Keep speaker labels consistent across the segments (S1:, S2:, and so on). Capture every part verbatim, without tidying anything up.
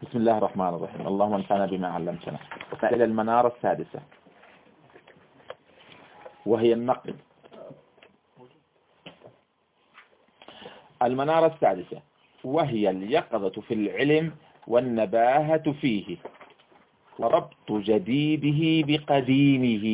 S1: بسم الله الرحمن الرحيم. اللهم انفعنا بما علمتنا. إلى المنارة السادسة وهي النقد. المنارة السادسة وهي اليقظة في العلم والنباهة فيه وربط جديده بقديمه.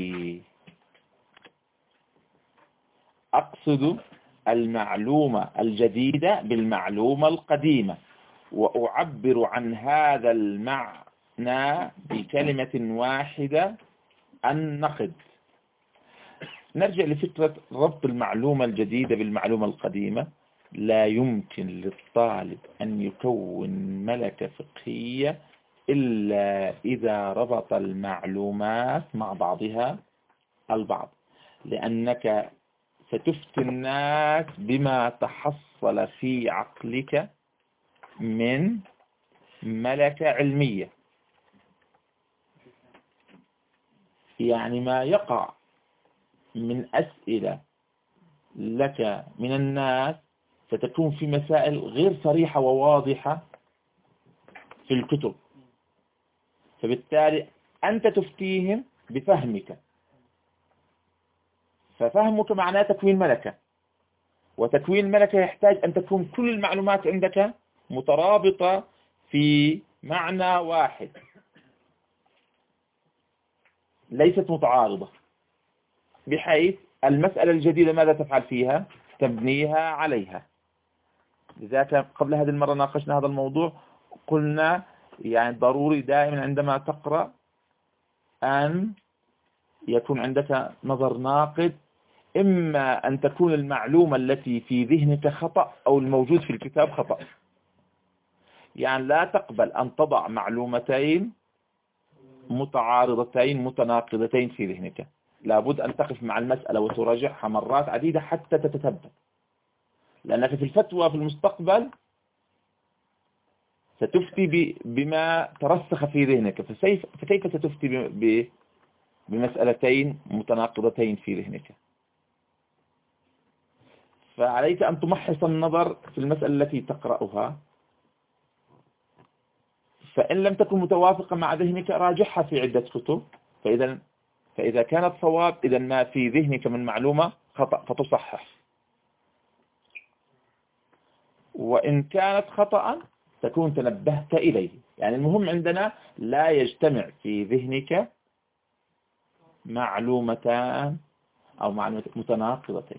S1: أقصد المعلومة الجديدة بالمعلومة القديمة، وأعبر عن هذا المعنى بكلمة واحدة: النقد. نرجع لفكرة ربط المعلومة الجديدة بالمعلومة القديمة. لا يمكن للطالب أن يكون ملكة فقهية إلا إذا ربط المعلومات مع بعضها البعض، لأنك ستفتي الناس بما تحصل في عقلك من ملكة علمية. يعني ما يقع من أسئلة لك من الناس ستكون في مسائل غير صريحة وواضحة في الكتب، فبالتالي أنت تفتيهم بفهمك، ففهمك معناه تكوين ملكة، وتكوين ملكة يحتاج أن تكون كل المعلومات عندك مترابطة في معنى واحد، ليست متعارضة، بحيث المسألة الجديدة ماذا تفعل فيها؟ تبنيها عليها. لذلك قبل هذه المرة ناقشنا هذا الموضوع، قلنا يعني ضروري دائما عندما تقرأ أن يكون عندك نظر ناقد، إما أن تكون المعلومة التي في ذهنك خطأ أو الموجود في الكتاب خطأ. يعني لا تقبل أن تضع معلومتين متعارضتين متناقضتين في ذهنك، لابد أن تقف مع المسألة وتراجعها مرات عديدة حتى تتثبت، لأنك في الفتوى في المستقبل ستفتي بما ترسخ في ذهنك، فكيف ستفتي بمسألتين متناقضتين في ذهنك؟ فعليك أن تمحص النظر في المسألة التي تقرأها، فإن لم تكن متوافقة مع ذهنك راجعها في عدة كتب، فإذا فإذا كانت صواب إذا ما في ذهنك من معلومة خطأ فتصحح، وإن كانت خطأ تكون تنبهت إليه. يعني المهم عندنا لا يجتمع في ذهنك معلومتان أو معلومتين متناقضتين.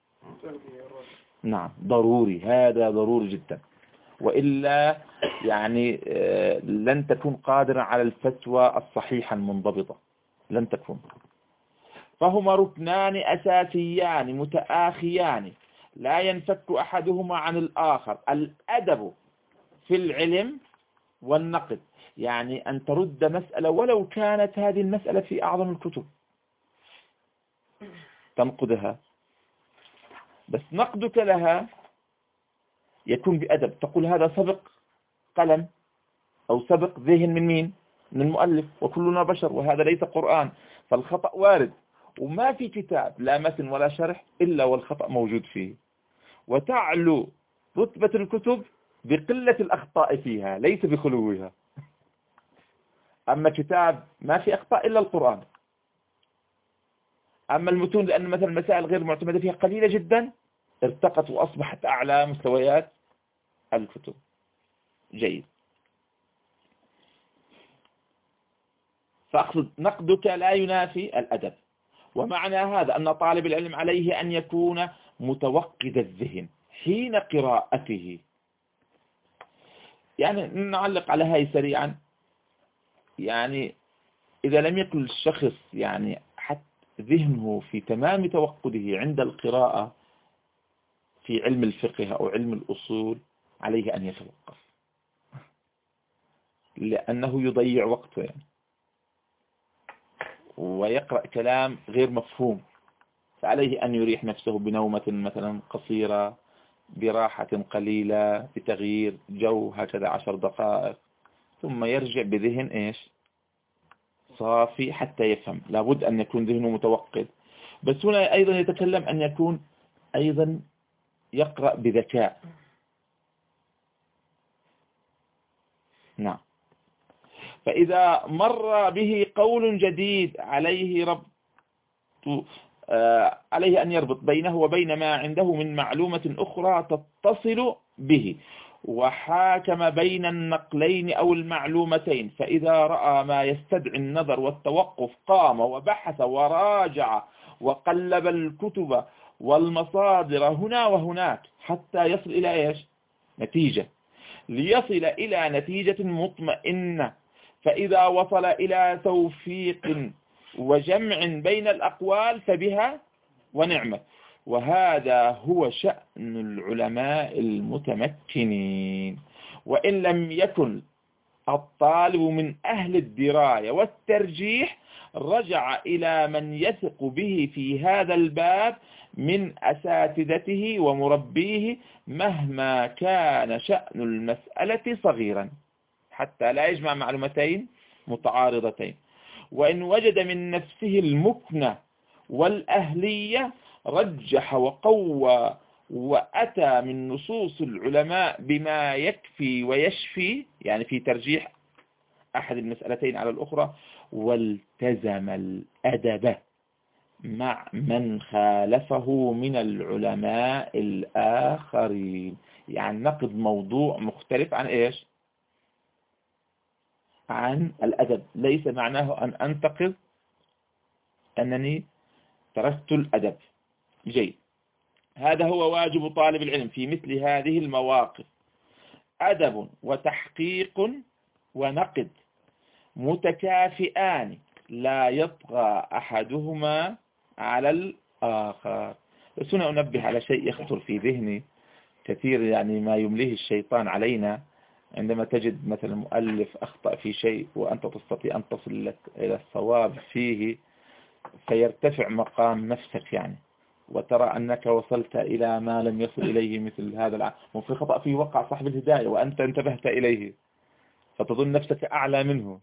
S1: نعم ضروري، هذا ضروري جدا، وإلا يعني لن تكون قادرا على الفتوى الصحيحة المنضبطة، لن تكون. فهما ركنان أساسيان متآخيان لا ينفك أحدهما عن الآخر: الأدب في العلم والنقد. يعني أن ترد مسألة ولو كانت هذه المسألة في أعظم الكتب تنقدها، بس نقدك لها يكون بأدب، تقول هذا سبق قلم أو سبق ذهن من مين؟ من المؤلف، وكلنا بشر وهذا ليس قرآن، فالخطأ وارد، وما في كتاب لا متن ولا شرح إلا والخطأ موجود فيه، وتعلو رتبة الكتب بقلة الأخطاء فيها ليس بخلوها. أما كتاب ما في أخطاء إلا القرآن، أما المتون لأن مثلا المسائل غير معتمدة فيها قليلة جدا ارتقت وأصبحت أعلى مستويات الكتب. جيد. فأقصد نقدك لا ينافي الأدب، ومعنى هذا أن طالب العلم عليه أن يكون متوقد الذهن حين قراءته. يعني نعلق على هاي سريعا. يعني إذا لم يكن الشخص يعني حتى ذهنه في تمام توقده عند القراءة في علم الفقه أو علم الأصول، عليه أن يتوقف، لأنه يضيع وقته يعني، ويقرأ كلام غير مفهوم، فعليه أن يريح نفسه بنومة مثلا قصيرة، براحة قليلة، بتغيير جو هكذا عشر دقائق، ثم يرجع بذهن إيش صافي حتى يفهم. لابد أن يكون ذهنه متوقد، بس هنا أيضا يتكلم أن يكون أيضا يقرأ بذكاء. نعم. فإذا مر به قول جديد عليه ربط آه عليه أن يربط بينه وبين ما عنده من معلومة أخرى تتصل به، وحاكم بين النقلين أو المعلومتين، فإذا رأى ما يستدعي النظر والتوقف قام وبحث وراجع وقلب الكتب والمصادر هنا وهناك حتى يصل إلى إيش؟ نتيجة، ليصل إلى نتيجة مطمئنة. فإذا وصل إلى توفيق وجمع بين الأقوال فبها ونعمة. وهذا هو شأن العلماء المتمكنين. وإن لم يكن الطالب من أهل الدراية والترجيح رجع إلى من يثق به في هذا الباب من أساتذته ومربيه مهما كان شأن المسألة صغيرا، حتى لا يجمع معلومتين متعارضتين. وإن وجد من نفسه المكنة والأهلية رجح وقوى وأتى من نصوص العلماء بما يكفي ويشفي، يعني في ترجيح أحد المسألتين على الأخرى، والتزم الأدب مع من خالفه من العلماء الآخرين. يعني نقد موضوع مختلف عن إيش؟ عن الأدب. ليس معناه أن أنتقد أنني تركت الأدب. جيد. هذا هو واجب طالب العلم في مثل هذه المواقف: أدب وتحقيق ونقد متكافئان لا يطغى أحدهما على الآخر. بس هنا أنبه على شيء يخطر في ذهني كثير، يعني ما يمليه الشيطان علينا عندما تجد مثلا مؤلف أخطأ في شيء وأنت تستطيع أن تصل لك إلى الصواب فيه، فيرتفع مقام نفسك يعني، وترى أنك وصلت إلى ما لم يصل إليه مثل هذا العام، وفي خطأ فيه وقع صاحب الهداية وأنت انتبهت إليه، فتظن نفسك أعلى منه.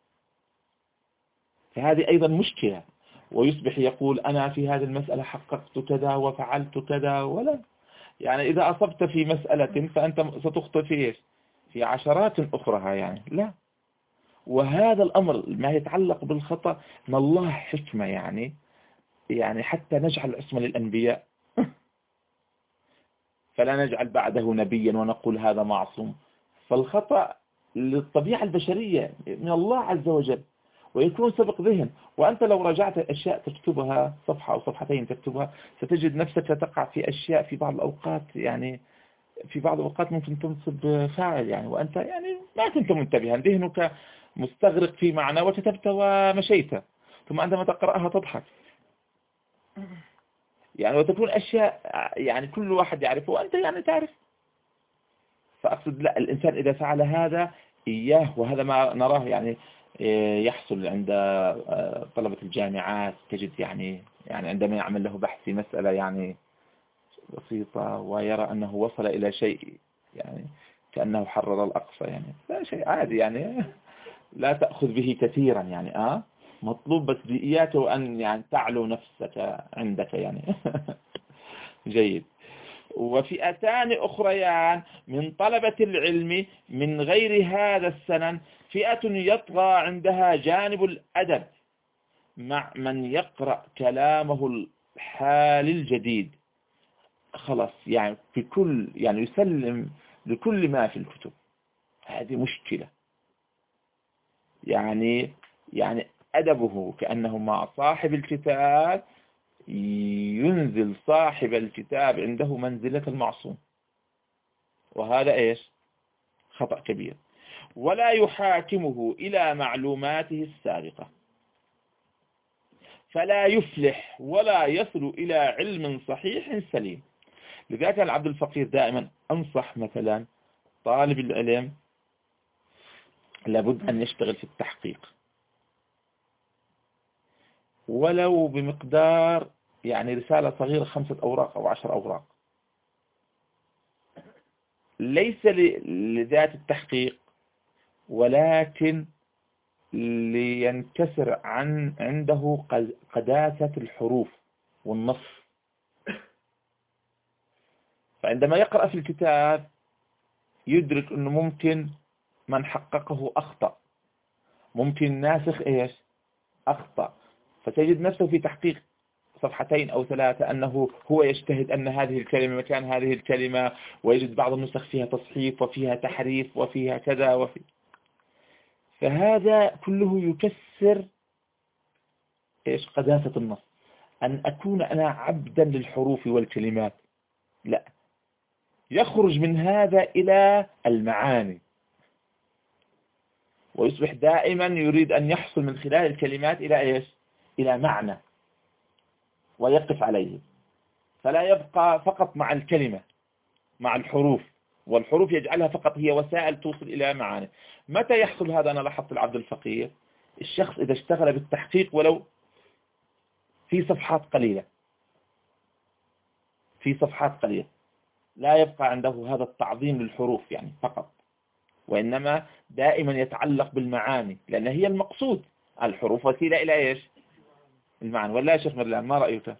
S1: فهذه أيضا مشكلة. ويصبح يقول أنا في هذه المسألة حققت كذا وفعلت كذا، ولا يعني إذا أصبت في مسألة فأنت ستخطئ في إيش؟ في عشرات أخرى يعني. لا. وهذا الأمر ما يتعلق بالخطأ من الله حكمة، يعني يعني حتى نجعل عصمة للأنبياء فلا نجعل بعده نبيا ونقول هذا معصوم. فالخطأ للطبيعة البشرية من الله عز وجل، ويكون سبق ذهن. وأنت لو راجعت أشياء تكتبها صفحة أو صفحتين تكتبها ستجد نفسك تقع في أشياء في بعض الأوقات، يعني في بعض الأوقات ممكن تنصب فاعل يعني وأنت يعني ما كنت منتبها، ذهنك مستغرق في معنى وكتبت ومشيت، ثم عندما تقرأها تضحك يعني، وتكون أشياء يعني كل واحد يعرفه وأنت يعني تعرف. فأقصد لا، الإنسان إذا فعل هذا إياه، وهذا ما نراه يعني يحصل عند طلبة الجامعات، تجد يعني يعني عندما يعمل له بحث في مسألة يعني بسيطة ويرى أنه وصل إلى شيء يعني كأنه حرر الأقصى، يعني لا شيء عادي يعني لا تأخذ به كثيرا يعني آه مطلوب بس بإياته أن يعني تعلو نفسك عندك يعني جيد. وفئتان أخريان من طلبة العلم من غير هذا السنن فئة يطغى عندها جانب الأدب مع من يقرأ كلامه الحال الجديد، خلاص يعني في كل يعني يسلم لكل ما في الكتب. هذه مشكلة يعني يعني أدبه كأنه مع صاحب الكتاب ينزل صاحب الكتاب عنده منزلة المعصوم، وهذا إيش؟ خطأ كبير. ولا يحاكمه إلى معلوماته السابقة فلا يفلح ولا يصل إلى علم صحيح سليم. لذلك العبد الفقير دائما أنصح مثلا طالب العلم لابد أن يشتغل في التحقيق ولو بمقدار يعني رسالة صغيرة خمسة أوراق أو عشر أوراق، ليس لذات التحقيق ولكن لينكسر عن عنده قداسة الحروف والنص. فعندما يقرأ في الكتاب يدرك أنه ممكن من حققه أخطأ، ممكن الناسخ إيش أخطأ، فتجد نفسه في تحقيق صفحتين أو ثلاثة أنه هو يجتهد أن هذه الكلمة مكان هذه الكلمة، ويجد بعض النسخ فيها تصحيف وفيها تحريف وفيها كذا وفي، فهذا كله يكسر إيش قداسة النص. أن أكون أنا عبدا للحروف والكلمات، لا، يخرج من هذا إلى المعاني، ويصبح دائما يريد أن يحصل من خلال الكلمات إلى إيش إلى معنى ويقف عليه، فلا يبقى فقط مع الكلمة مع الحروف، والحروف يجعلها فقط هي وسائل توصل إلى معاني. متى يحصل هذا؟ أنا لاحظت العبد الفقير، الشخص إذا اشتغل بالتحقيق ولو في صفحات قليلة في صفحات قليلة لا يبقى عنده هذا التعظيم للحروف يعني فقط، وإنما دائما يتعلق بالمعاني، لأن هي المقصود. الحروف وسيلة إلى إيش المعنى، ولا يا شيخ مرلان ما رأيك؟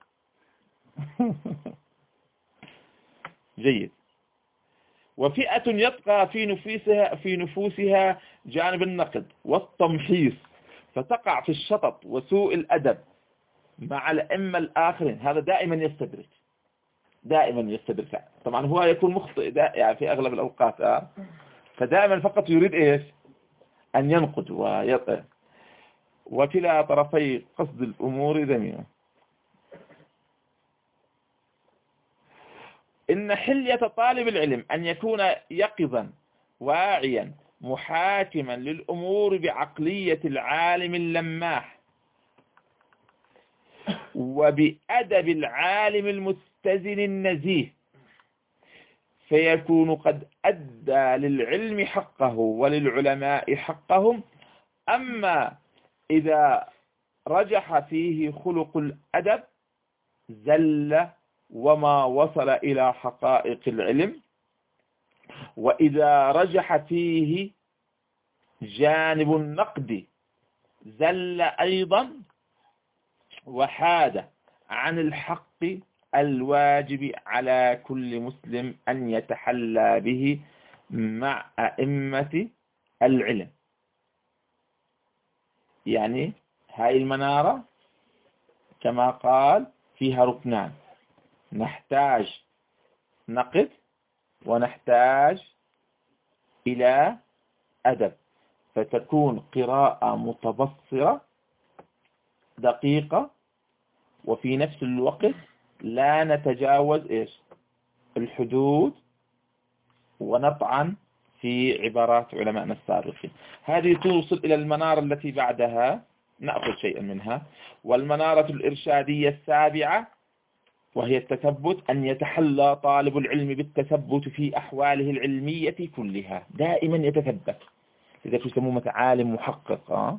S1: جيد. وفئة يبقى في نفوسها في نفوسها جانب النقد والتمحيص، فتقع في الشطط وسوء الأدب مع الأئمة الآخرين. هذا دائما يستدرك دائما يستدرك طبعا هو يكون مخطئ يعني في أغلب الأوقات آه. فدائما فقط يريد إيش أن ينقد ويطئ، وكلا طرفي قصد الأمور ذميمة. إن حلية طالب العلم أن يكون يقظا واعيا محاكما للأمور بعقلية العالم اللماح وبأدب العالم المتزن النزيه، فيكون قد أدى للعلم حقه وللعلماء حقهم. أما إذا رجح فيه خلق الأدب زل وما وصل إلى حقائق العلم، وإذا رجح فيه جانب النقد زل أيضا وحاد عن الحق الواجب على كل مسلم أن يتحلى به مع أئمة العلم. يعني هاي المنارة كما قال فيها ركنان، نحتاج نقد ونحتاج إلى أدب، فتكون قراءة متبصرة دقيقة، وفي نفس الوقت لا نتجاوز إيش الحدود ونطعن في عبارات علماءنا السابقين. هذه توصل إلى المنارة التي بعدها، نأخذ شيئا منها. والمنارة الإرشادية السابعة وهي التثبت، أن يتحلى طالب العلم بالتثبت في أحواله العلمية كلها، دائما يتثبت، إذا يسموه عالم محقق أه؟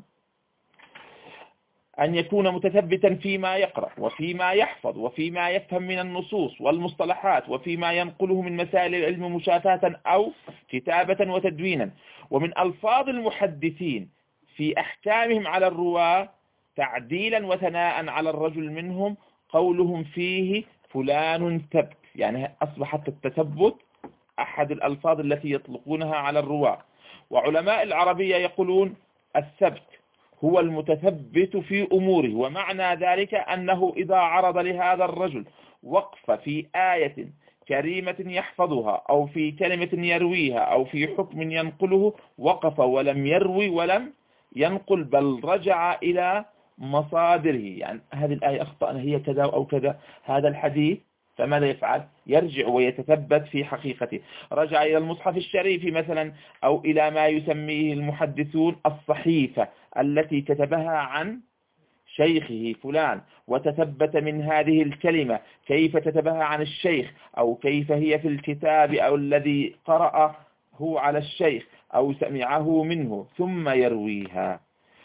S1: أن يكون متثبتا فيما يقرأ وفيما يحفظ وفيما يفهم من النصوص والمصطلحات وفيما ينقله من مسائل العلم مشافاة أو كتابة وتدوينا، ومن ألفاظ المحدثين في أحكامهم على الرواة تعديلا وثناء على الرجل منهم قولهم فيه فلان ثبت. يعني أصبحت التثبت أحد الألفاظ التي يطلقونها على الرواة. وعلماء العربية يقولون الثبت هو المتثبت في أموره، ومعنى ذلك أنه إذا عرض لهذا الرجل وقف في آية كريمة يحفظها أو في كلمة يرويها أو في حكم ينقله، وقف ولم يروي ولم ينقل، بل رجع إلى مصادره. يعني هذه الآية أخطأنا هي كذا أو كذا، هذا الحديث فماذا يفعل؟ يرجع ويتثبت في حقيقته. رجع إلى المصحف الشريف مثلا، أو إلى ما يسميه المحدثون الصحيفة التي كتبها عن شيخه فلان، وتثبت من هذه الكلمة كيف كتبها عن الشيخ، أو كيف هي في الكتاب أو الذي قرأه هو على الشيخ أو سمعه منه، ثم يرويها.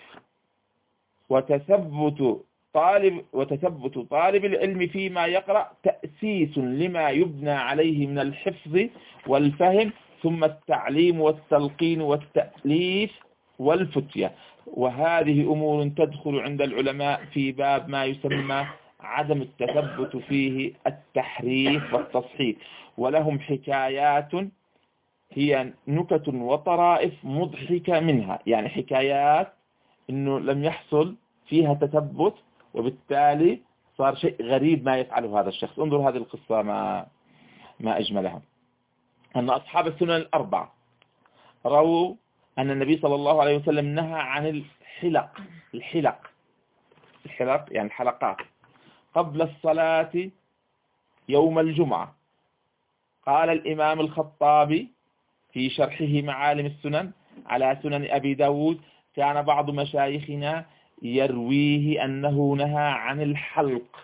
S1: وتثبت طالب وتثبت طالب العلم فيما يقرأ تأسيس لما يبنى عليه من الحفظ والفهم، ثم التعليم والتلقين والتأليف والفتية. وهذه أمور تدخل عند العلماء في باب ما يسمى عدم التثبت فيه التحريف والتصحيح، ولهم حكايات هي نكت وطرائف مضحكة منها، يعني حكايات إنه لم يحصل فيها تثبت، وبالتالي صار شيء غريب ما يفعله هذا الشخص. انظر هذه القصة ما ما أجملها. أن أصحاب السنن الأربعة رووا أن النبي صلى الله عليه وسلم نهى عن الحلق الحلق الحلق يعني الحلقات قبل الصلاة يوم الجمعة. قال الإمام الخطابي في شرحه معالم السنن على سنن أبي داود: كان بعض مشايخنا يرويه أنه نهى عن الحلق،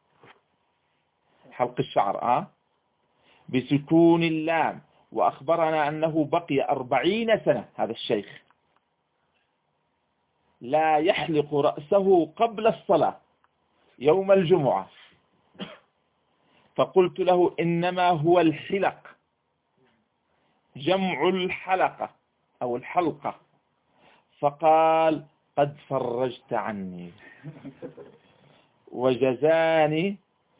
S1: حلق الشعر آه بسكون اللام، وأخبرنا أنه بقي أربعين سنة هذا الشيخ لا يحلق رأسه قبل الصلاة يوم الجمعة. فقلت له: إنما هو الحلق جمع الحلقة أو الحلقة. فقال: قد فرجت عني وجزاني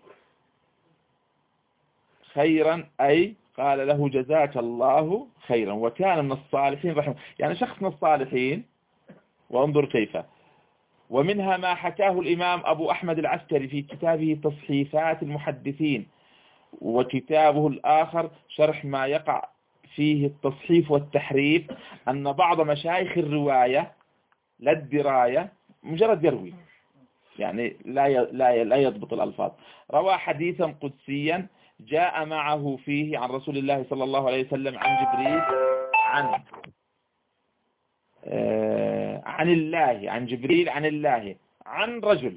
S1: خيرا، أي قال له: جزاك الله خيرا، وكان من الصالحين رحمه، يعني شخص من الصالحين. وانظر كيف. ومنها ما حكاه الإمام أبو أحمد العسكري في كتابه تصحيفات المحدثين، وكتابه الآخر شرح ما يقع فيه التصحيف والتحريف، أن بعض مشايخ الرواية لا الدراية مجرد يروي، يعني لا لا لا يضبط الألفاظ، روى حديثا قدسيا جاء معه فيه عن رسول الله صلى الله عليه وسلم عن جبريل عن آه عن الله عن جبريل عن الله عن رجل،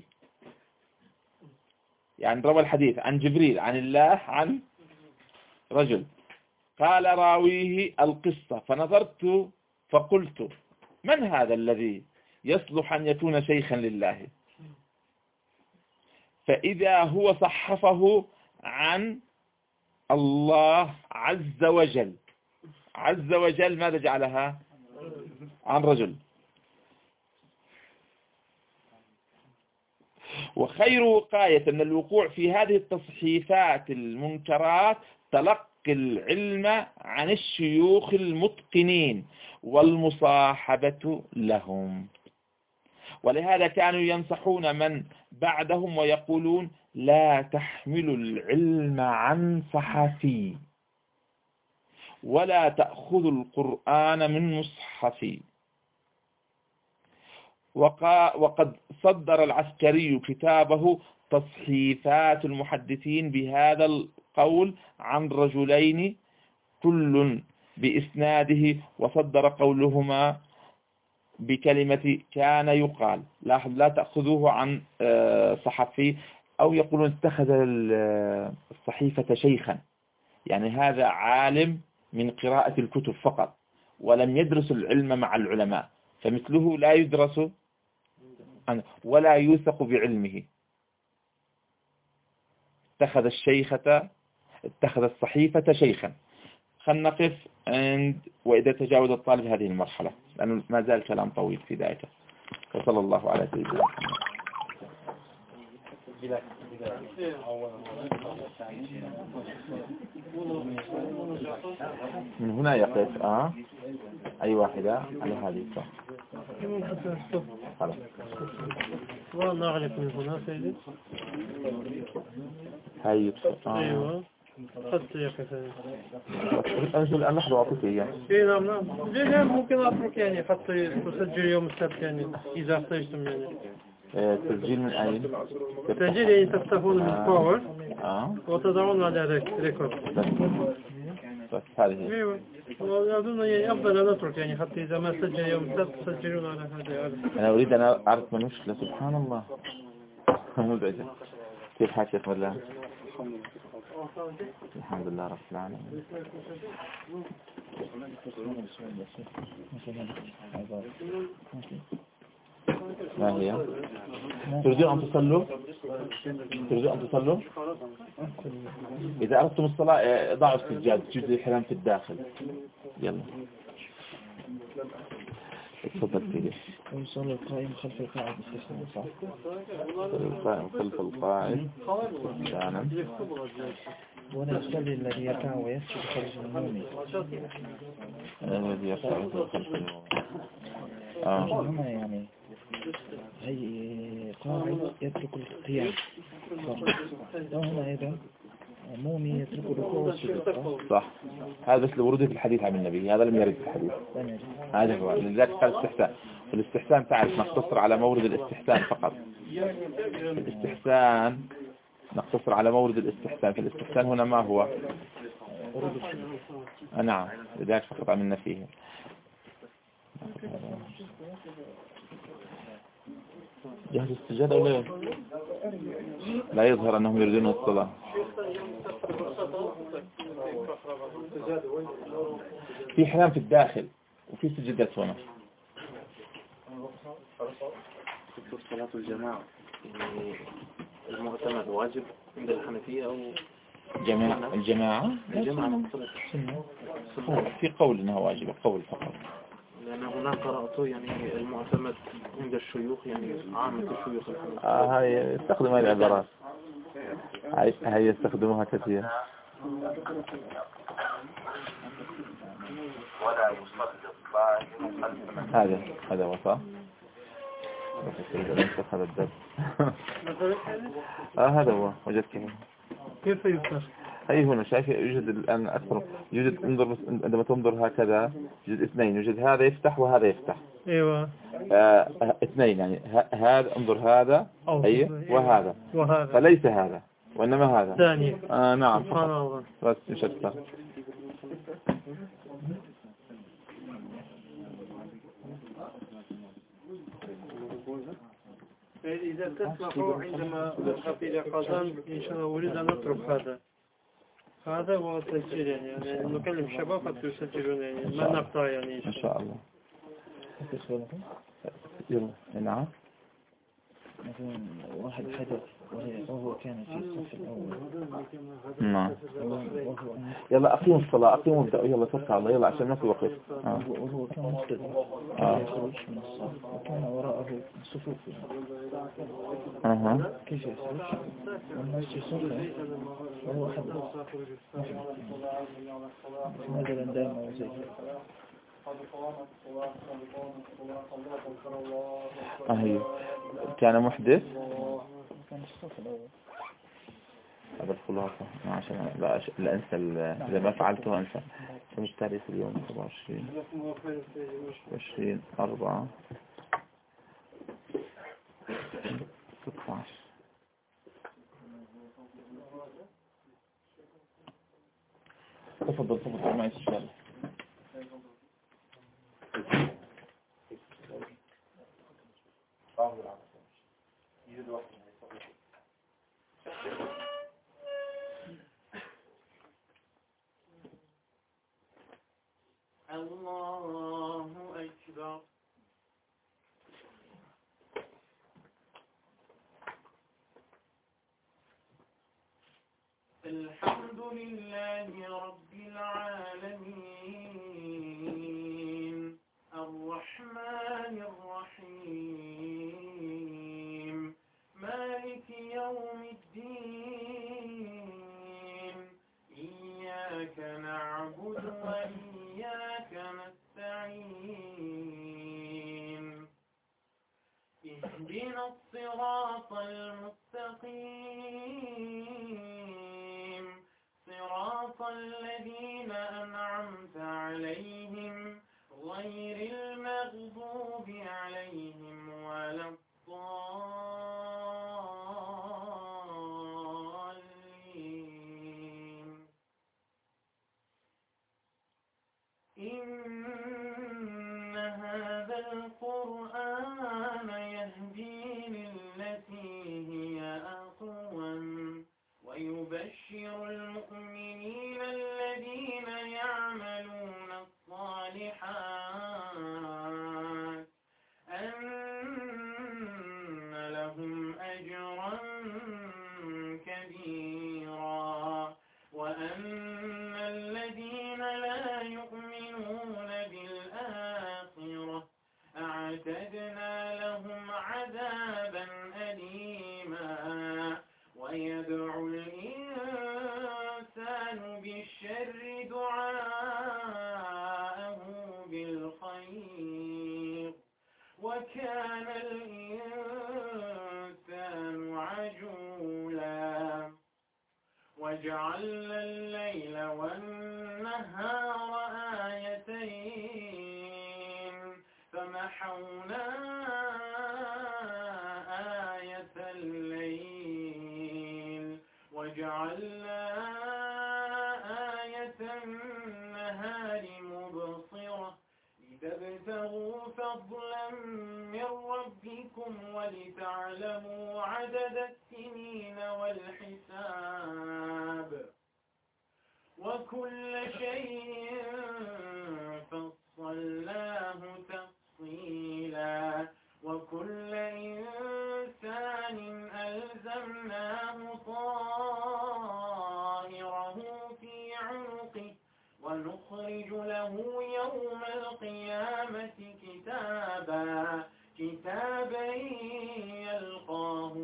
S1: يعني روى الحديث عن جبريل عن الله عن رجل. قال راويه القصة، فنظرت فقلت: من هذا الذي يصلح أن يكون شيخا لله؟ فإذا هو صحفه عن الله عز وجل. عز وجل ماذا جعلها؟ عن رجل. وخير وقاية من الوقوع في هذه التصحيفات المنكرات تلقي العلم عن الشيوخ المتقنين والمصاحبة لهم. ولهذا كانوا ينصحون من بعدهم ويقولون: لا تحملوا العلم عن صحفي، ولا تأخذوا القرآن من مصحفي. وقد صدر العسكري كتابه تصحيفات المحدثين بهذا القول عن رجلين كل بإسناده، وصدر قولهما بكلمة كان يقال. لاحظ: لا تأخذوه عن صحفي، أو يقولون اتخذ الصحيفة شيخا، يعني هذا عالم من قراءة الكتب فقط ولم يدرس العلم مع العلماء، فمثله لا يدرس ولا يوثق بعلمه. اتخذ الشيخة اتخذ الصحيفة شيخا. خلنا نقف عند وإذا تجاوز الطالب هذه المرحلة، لأنه ما زال كلام طويل في ذلك. وصلى الله على سيدنا محمد. من هنا يقف آه أي واحدة على هذه الصف. خلاص.
S2: والله أعرف من هنا سيدي.
S1: هاي آه.
S2: أيوة. خدت يا كفاية.
S1: أنزل أنا لحظة أعطيك إياه.
S2: إيه نعم نعم. ليه ممكن أترك يعني حتى تسجل يوم السبت يعني إذا احتجتم يعني.
S1: تسجيل من أين؟
S2: تسجيل يعني تفتحون من باور
S1: آه.
S2: وتضعون على ريكورد.
S1: بس هذه.
S2: أيوة. وأظن يعني أفضل أن أترك يعني حتى إذا ما سجل يوم السبت تسجلون على هذا.
S1: أنا أريد أن أعرف من مشكلة. سبحان الله. مزعجة. كيف حال شيخ مدلان؟ الحمد لله رب العالمين. ما هي؟ تريدون أن تصلوا؟ تريدون أن تصلوا؟ إذا أردتم الصلاة ضعوا السجاد، جزء الحرام في الداخل. يلا اتفضل سيدي.
S3: يصلي القائم خلف القاعد استثناء صح؟
S1: القائم خلف القاعد استثناء.
S3: ولا يصلي الذي يركع ويسجد خلف المؤمن.
S1: الذي يركع ويسجد خلف المؤمن. آه.
S3: هنا يعني هي قاعد يترك القيام وهنا أيضا مؤمن يترك الركوع والسجود.
S1: صح. هذا بس الورود في الحديث عن النبي، هذا لم يرد في الحديث. هذا هو لذلك قال استحسان. الاستحسان تعرف نقتصر على مورد الاستحسان فقط. الاستحسان نقتصر على مورد الاستحسان. فالاستحسان هنا ما هو؟ نعم لذلك فقط عملنا فيه. جهز السجادة ولا لا يظهر أنهم يريدون الصلاة. في حرام في الداخل وفي سجدات هنا.
S4: صلاة الجماعة المعتمد واجب عند الحنفية أو
S1: جماعة الجماعة
S4: الجماعة
S1: في قول إنها واجبة قول فقط.
S4: لأن هناك قرأته يعني المعتمد عند الشيوخ يعني عامة الشيوخ الحنفية.
S1: آه هاي يستخدم هذه العبارات. هاي هاي يستخدموها كثير.
S5: ولا يصلي القائم خلف
S1: هذا هذا هو صح. بس إذا انتخذ الدرس. آه هذا هو وجدت هنا.
S2: كيف يفتح؟
S1: أي هنا شايف يوجد الآن أكثر يوجد انظر بس عندما تنظر هكذا يوجد اثنين يوجد هذا يفتح وهذا يفتح.
S2: ايوه.
S1: آه اثنين يعني هذا انظر هذا أي وهذا
S2: وهذا
S1: فليس هذا وإنما هذا
S2: ثاني.
S1: آه نعم
S2: سبحان الله.
S1: بس مش أكثر.
S2: إذا تسمحوا عندما نذهب إلى قزان إن شاء الله أريد أن نترك هذا هذا هو التسجيل يعني, يعني نكلم الشباب حتى يسجلون يعني ما نقطع يعني
S1: إن شاء الله. يلا نعم.
S3: مثلا واحد حدث وهو كان في الصف الأول.
S1: نعم. يلا أقيموا الصلاة أقيموا ابدأوا يلا توكل الله يلا عشان ما في وقت.
S3: آه. وهو كان مستدر يخرج من الصف وكان وراءه صفوف.
S1: أها.
S3: كيف يخرج؟ والناس يصلي وهو حدث. مثلا دائما وزي
S1: أهي كان محدث.
S3: كان الصف الأول.
S1: هذا الخلاصة عشان لا أش... لا أنسى ال... إذا ما فعلته أنسى. كم التاريخ اليوم سبعة وعشرين عشرين أربعة ستة عشر. تفضل تفضل معي السؤال.
S2: الله أكبر. الحمد لله رب العالمين الرحمن الرحيم مالك يوم الدين إياك نعبد وإياك نستعين اهدنا الصراط المستقيم صراط الذين أنعمت عليهم غير المغضوب عليهم ولا الضالين إن هذا القرآن يهدي للتي هي أقوم ويبشر المؤمنين الذين يعملون الصالحات أن لهم أجرا كبيرا وأن الذين لا يؤمنون
S6: كان الإنسان عجولا وجعلنا الليل والنهار آيتين فمحونا آية الليل وجعلنا آية النهار مبصرة لتبتغوا فضلا من ربكم ولتعلموا عدد السنين والحساب وكل شيء فصلناه تفصيلا وكل إنسان ألزمناه طائره في عنقه ونخرج له يوم القيامة كتابا كتابا يلقاه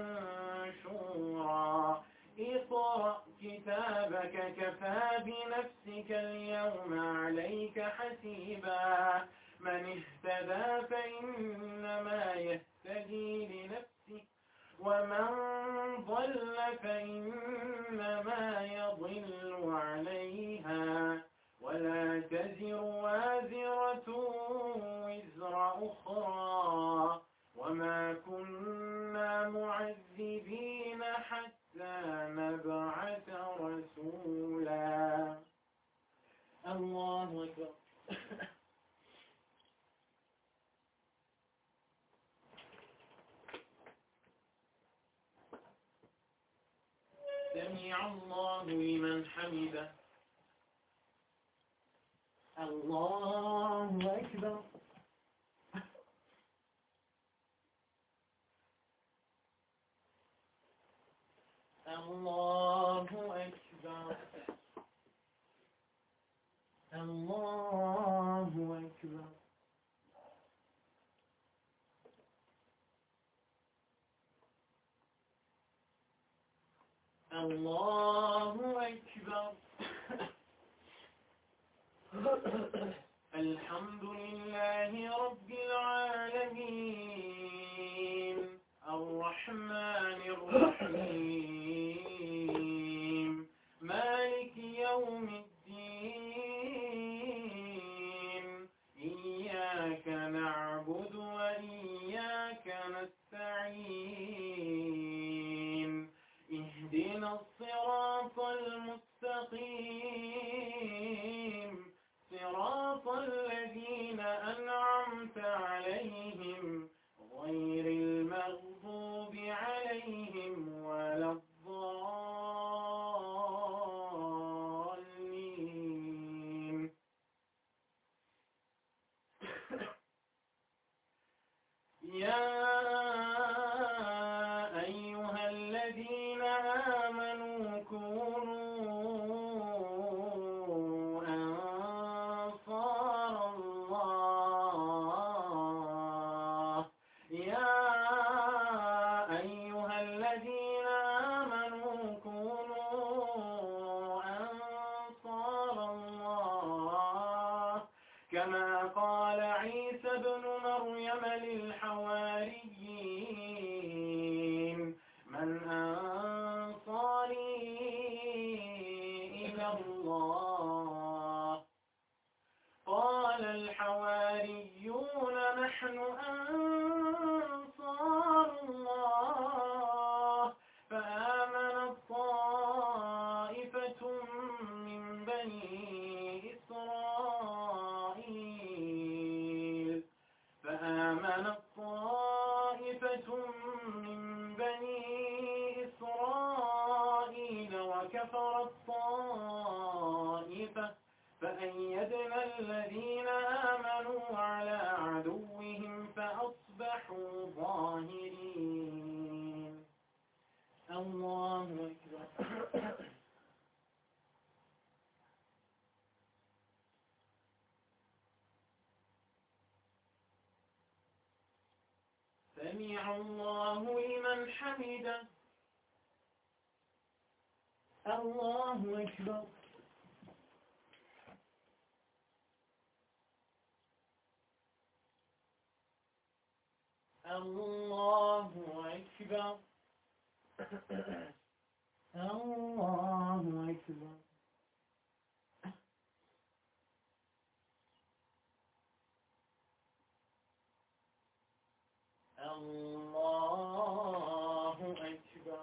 S6: منشورا اقرأ كتابك كفى بنفسك اليوم عليك حسيبا من اهتدى فإنما يهتدي لنفسه ومن ضل فإنما يضل عليها ولا تزر وازرة وزر أخرى وما كنا معذبين حتى نبعث رسولا. الله أكبر. سمع الله لمن حمده. الله أكبر. الله أكبر. الله أكبر. الله أكبر. الحمد لله رب العالمين الرحمن الرحيم مالك يوم الدين إياك نعبد وإياك نستعين اهدنا الصراط المستقيم صراط الذين أنعمت عليهم غير المغضوب عليهم ولا الضالين. يا أيها الذين آمنوا كونوا أنصار الله. يا أيها الذين آمنوا كونوا أنصار الله كما قال عيسى ابن مريم للحواريين من أنصاري إلى الله قال الحواريون نحن أنصار الله فآمنت طائفة من بني إسرائيل فآمنت طائفة من بني إسرائيل وكفرت طائفة فأيدنا الذين آمنوا على عدوهم فأصبحوا ظاهرين. الله أكبر. سمع الله لمن حمده. الله أكبر. الله أكبر الله أكبر الله أكبر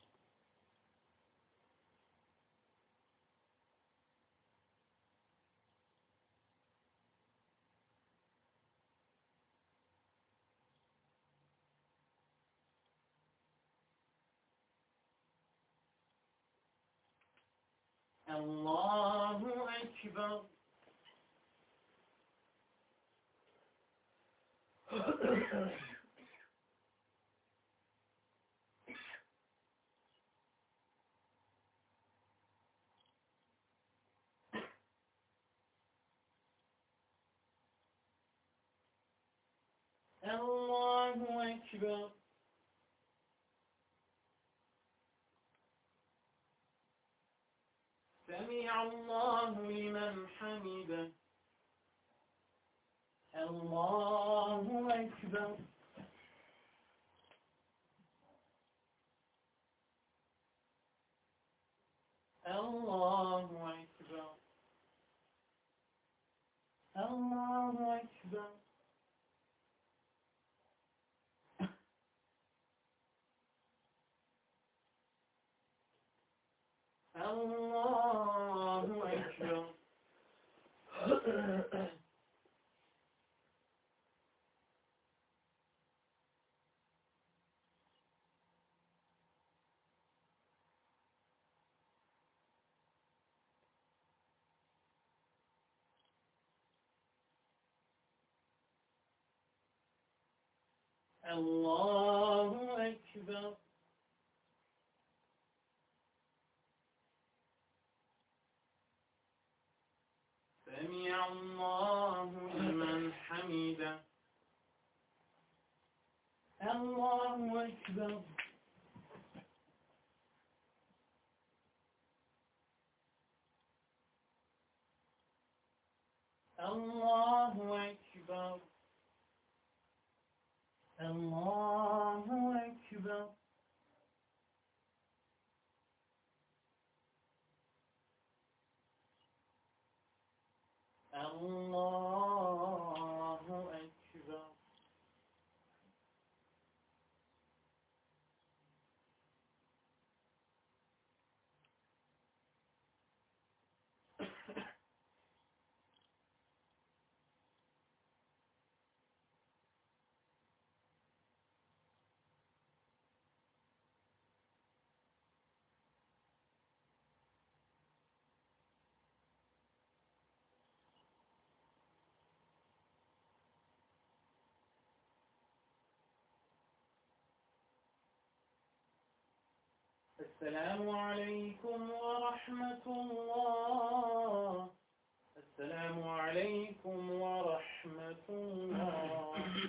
S6: الله أكبر الله أكبر سمع الله لمن حمده الله أكبر الله أكبر الله أكبر الله أكبر الله أكبر سمع الله لمن حمده الله أكبر الله أكبر الله أكبر الله أكبر السلام عليكم ورحمة الله السلام عليكم ورحمة الله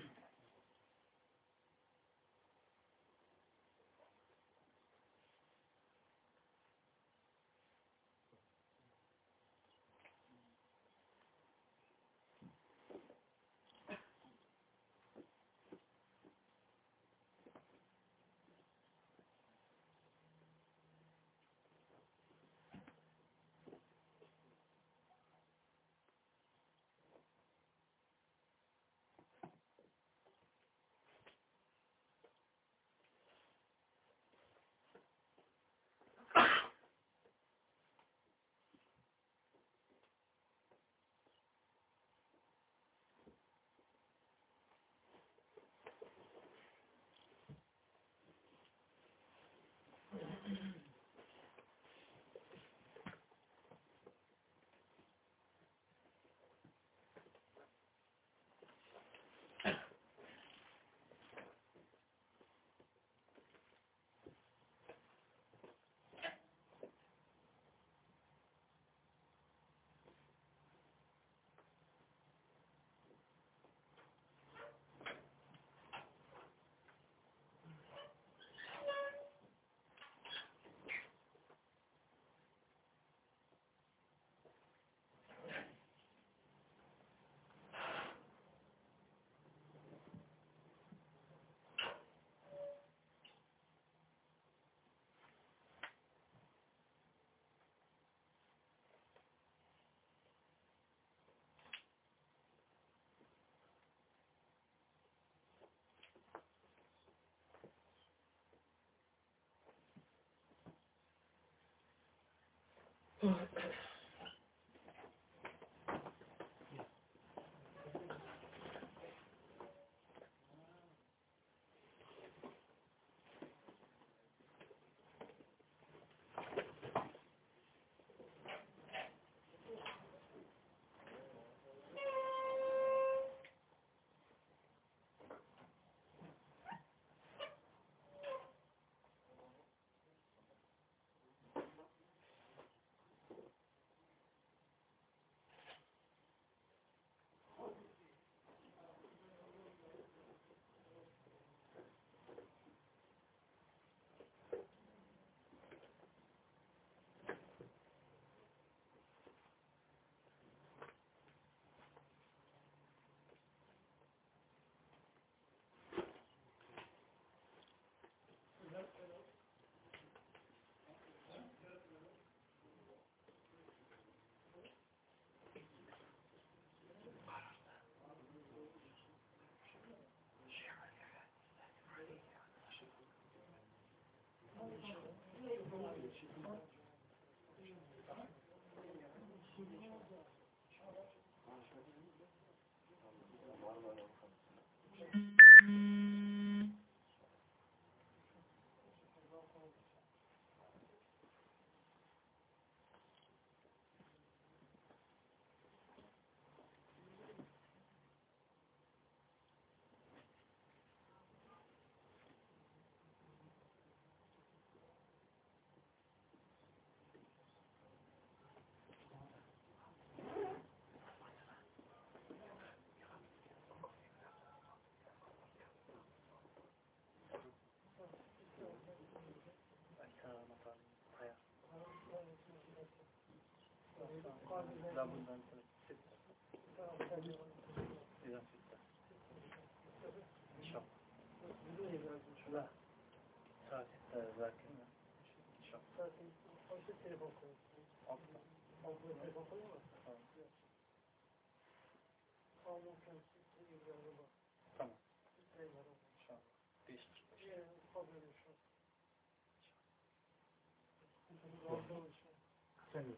S2: لابد أن ستة إذا ستة إن شاء الله لا ساعة ستة ذاك إن شاء الله أو ستة تليفون أفضل أو تليفون أو ممكن ستة إلى ربع تمام ستة إلى ربع إن شاء الله بيشتر فضل إن شاء الله ثاني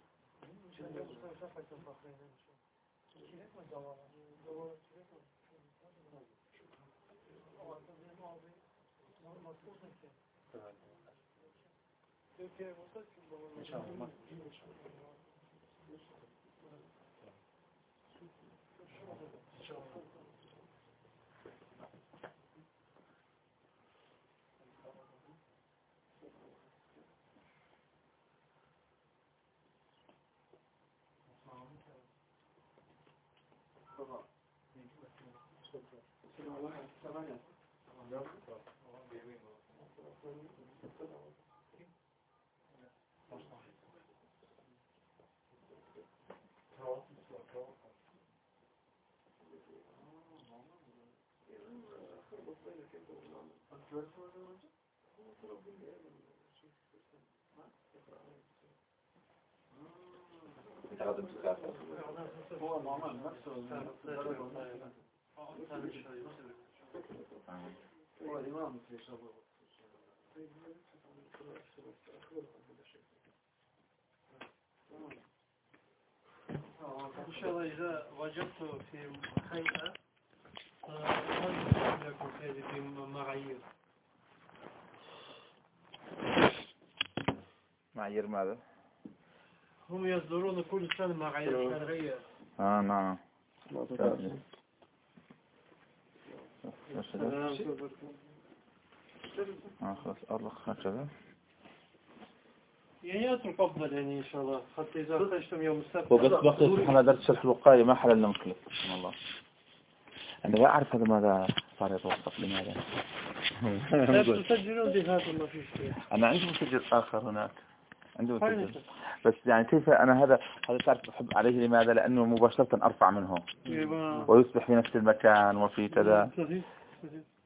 S2: إن شاء الله هو النعمان نفسه هو الإمام في شبه إن شاء الله إذا وجدت في هيئة هل لكم هذه معايير
S1: معايير ماذا؟
S2: هم يصدرون كل سنة معايير شرعية.
S1: آه نعم. آه خلاص أرخ هكذا.
S2: يعني أترك أفضل يعني إن شاء الله حتى إذا خرجتم يوم السبت.
S1: وبس بقي سبحان درس شرح الوقاية ما حل إلا مكلف سبحان الله. أنا لا أعرف هذا ماذا صار يتوصف لماذا.
S2: تسجلون بهذا ما في شيء.
S1: أنا عندي مسجل آخر هناك. عندي مسجل. بس يعني كيف أنا هذا هذا تعرف بحب عليه لماذا لأنه مباشرة أرفع منه ويصبح في نفس المكان وفي كذا.